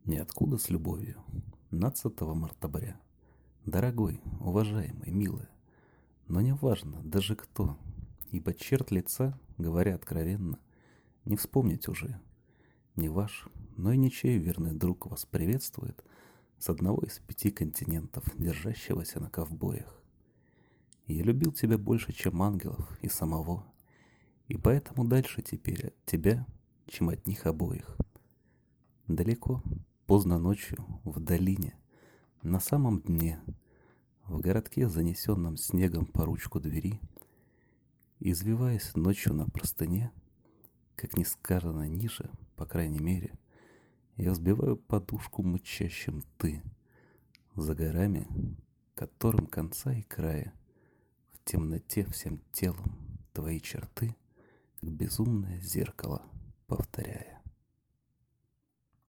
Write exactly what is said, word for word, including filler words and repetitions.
Ниоткуда с любовью. двенадцатого мартабря. Дорогой, уважаемый, милый, но не важно даже кто, ибо черт лица, говоря откровенно, не вспомнить уже. Не ваш, но и ничей верный друг вас приветствует с одного из пяти континентов, держащегося на ковбоях. Я любил тебя больше, чем ангелов и самого, и поэтому дальше теперь от тебя, чем от них обоих. Далеко, поздно ночью, в долине, на самом дне, в городке, занесенном снегом по ручку двери, извиваясь ночью на простыне, как ни сказано ниже, по крайней мере, я взбиваю подушку мычащим ты, за горами, которым конца и края, в темноте всем телом твои черты, как безумное зеркало повторяя.